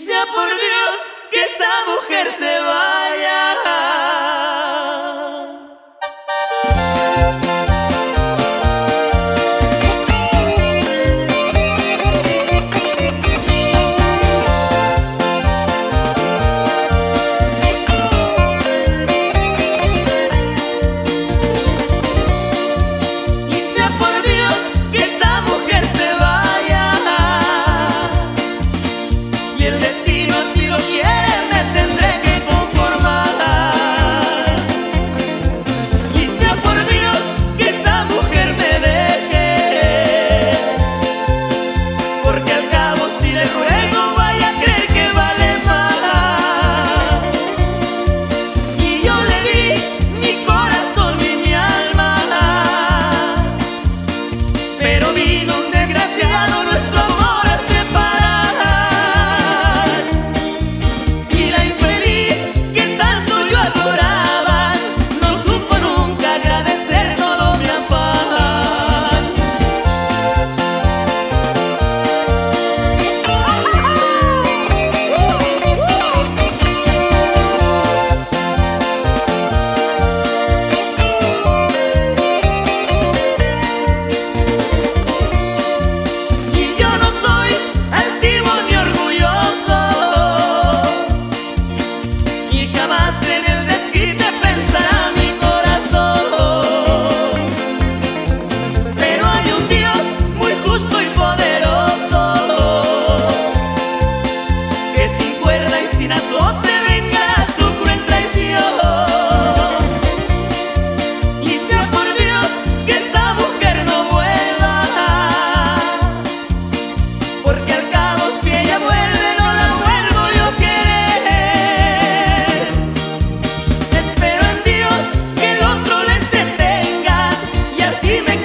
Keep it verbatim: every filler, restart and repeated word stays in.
sea por Dios que esa mujer se vaya. Si el destino así lo quiere, me tendré que conformar. Y sea por Dios que esa mujer me deje, porque al cabo si le ruego vaya a creer que vale más. Y yo le di mi corazón y mi alma, pero vino un desgraciado nuestro amor a separar. En el desquite pensará mi corazón, pero hay un Dios muy justo y poderoso, que sin cuerda y sin azote vengará su cruel traición. Y sea por Dios que esa mujer no vuelva, porque al cabo si ella vuelve no la vuelvo yo a querer. Si me